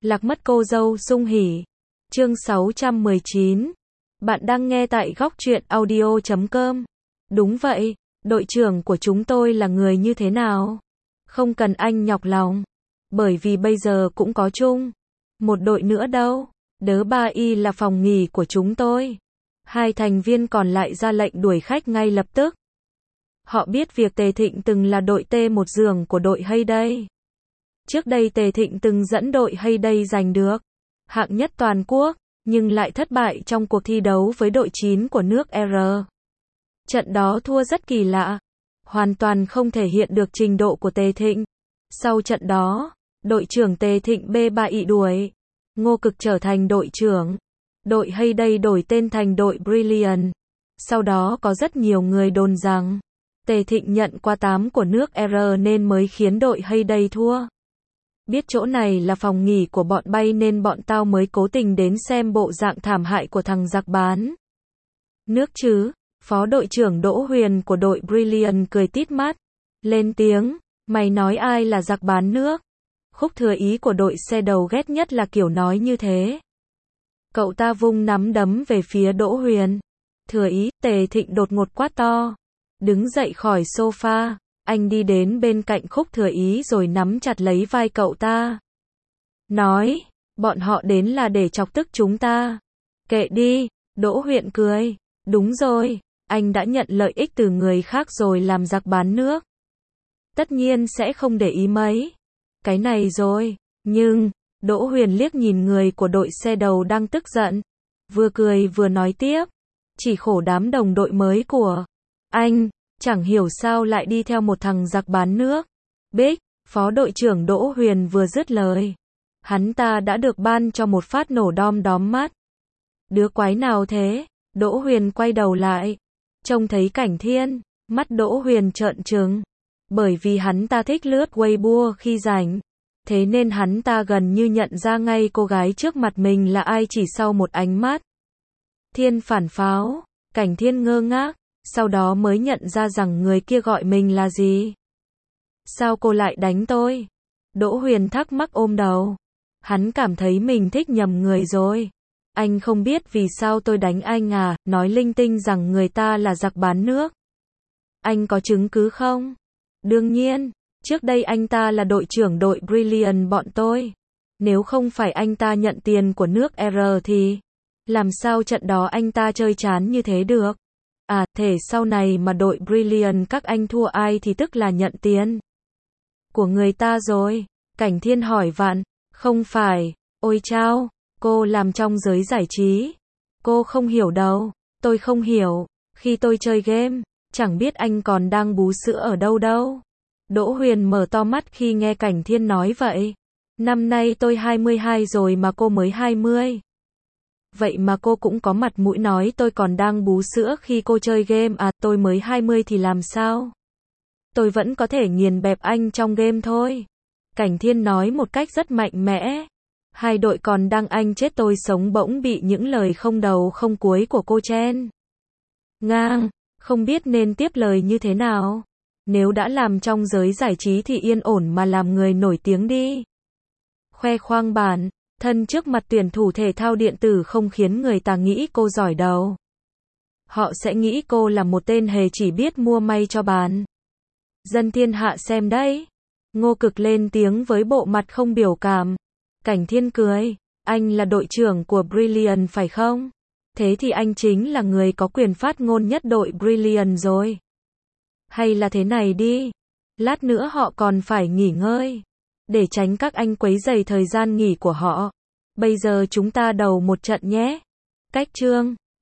Lạc mất cô dâu sung hỉ. Chương 619. Bạn đang nghe tại góc truyện audio.com. Đúng vậy, đội trưởng của chúng tôi là người như thế nào? Không cần anh nhọc lòng. Bởi vì bây giờ cũng có chung một đội nữa đâu. Đớ ba y là phòng nghỉ của chúng tôi. Hai thành viên còn lại ra lệnh đuổi khách ngay lập tức. Họ biết việc Tề Thịnh từng là đội T1 giường của đội Hayday. Trước đây Tề Thịnh từng dẫn đội Hayday giành được hạng nhất toàn quốc, nhưng lại thất bại trong cuộc thi đấu với đội 9 của nước R. Trận đó thua rất kỳ lạ, hoàn toàn không thể hiện được trình độ của Tề Thịnh. Sau trận đó, đội trưởng Tề Thịnh B3 bị đuổi. Ngô Cực trở thành đội trưởng. Đội Hayday đổi tên thành đội Brilliant. Sau đó có rất nhiều người đồn rằng Tề Thịnh nhận qua 8 của nước R nên mới khiến đội Hayday thua. Biết chỗ này là phòng nghỉ của bọn bay nên bọn tao mới cố tình đến xem bộ dạng thảm hại của thằng giặc bán nước chứ. Phó đội trưởng Đỗ Huyền của đội Brilliant cười tít mắt, lên tiếng, mày nói ai là giặc bán nước? Khúc Thừa Ý của đội xe đầu ghét nhất là kiểu nói như thế. Cậu ta vung nắm đấm về phía Đỗ Huyền. Thừa Ý, Tề Thịnh đột ngột quát to. Đứng dậy khỏi sofa, anh đi đến bên cạnh Khúc Thừa Ý rồi nắm chặt lấy vai cậu ta. Nói, bọn họ đến là để chọc tức chúng ta. Kệ đi, Đỗ Huyền cười. Đúng rồi, anh đã nhận lợi ích từ người khác rồi làm giặc bán nước. Tất nhiên sẽ không để ý mấy cái này rồi, nhưng, Đỗ Huyền liếc nhìn người của đội xe đầu đang tức giận. Vừa cười vừa nói tiếp. Chỉ khổ đám đồng đội mới của anh, chẳng hiểu sao lại đi theo một thằng giặc bán nước. Bích, phó đội trưởng Đỗ Huyền vừa dứt lời. Hắn ta đã được ban cho một phát nổ đom đóm mắt. Đứa quái nào thế? Đỗ Huyền quay đầu lại. Trông thấy Cảnh Thiên, mắt Đỗ Huyền trợn trừng. Bởi vì hắn ta thích lướt Weibo khi rảnh. Thế nên hắn ta gần như nhận ra ngay cô gái trước mặt mình là ai chỉ sau một ánh mắt. Thiên phản pháo, Cảnh Thiên ngơ ngác, sau đó mới nhận ra rằng người kia gọi mình là gì. Sao cô lại đánh tôi? Đỗ Huyền thắc mắc ôm đầu. Hắn cảm thấy mình thích nhầm người rồi. Anh không biết vì sao tôi đánh anh à, nói linh tinh rằng người ta là giặc bán nước. Anh có chứng cứ không? Đương nhiên, trước đây anh ta là đội trưởng đội Brilliant bọn tôi. Nếu không phải anh ta nhận tiền của nước R thì làm sao trận đó anh ta chơi chán như thế được? À, thể sau này mà đội Brilliant các anh thua ai thì tức là nhận tiền của người ta rồi. Cảnh Thiên hỏi vặn, không phải, ôi chao, cô làm trong giới giải trí. Cô không hiểu đâu, tôi không hiểu, khi tôi chơi game, chẳng biết anh còn đang bú sữa ở đâu đâu. Đỗ Huyền mở to mắt khi nghe Cảnh Thiên nói vậy. Năm nay tôi 22 rồi mà cô mới 20. Vậy mà cô cũng có mặt mũi nói tôi còn đang bú sữa khi cô chơi game à, tôi mới 20 thì làm sao? Tôi vẫn có thể nghiền bẹp anh trong game thôi. Cảnh Thiên nói một cách rất mạnh mẽ. Hai đội còn đang anh chết tôi sống bỗng bị những lời không đầu không cuối của cô chen ngang, không biết nên tiếp lời như thế nào. Nếu đã làm trong giới giải trí thì yên ổn mà làm người nổi tiếng đi. Khoe khoang bản thân trước mặt tuyển thủ thể thao điện tử không khiến người ta nghĩ cô giỏi đâu. Họ sẽ nghĩ cô là một tên hề chỉ biết mua may cho bán. Dân thiên hạ xem đấy. Ngô Cực lên tiếng với bộ mặt không biểu cảm. Cảnh Thiên cười. Anh là đội trưởng của Brilliant phải không? Thế thì anh chính là người có quyền phát ngôn nhất đội Brilliant rồi. Hay là thế này đi. Lát nữa họ còn phải nghỉ ngơi. Để tránh các anh quấy rầy thời gian nghỉ của họ. Bây giờ chúng ta đầu một trận nhé. Cách chương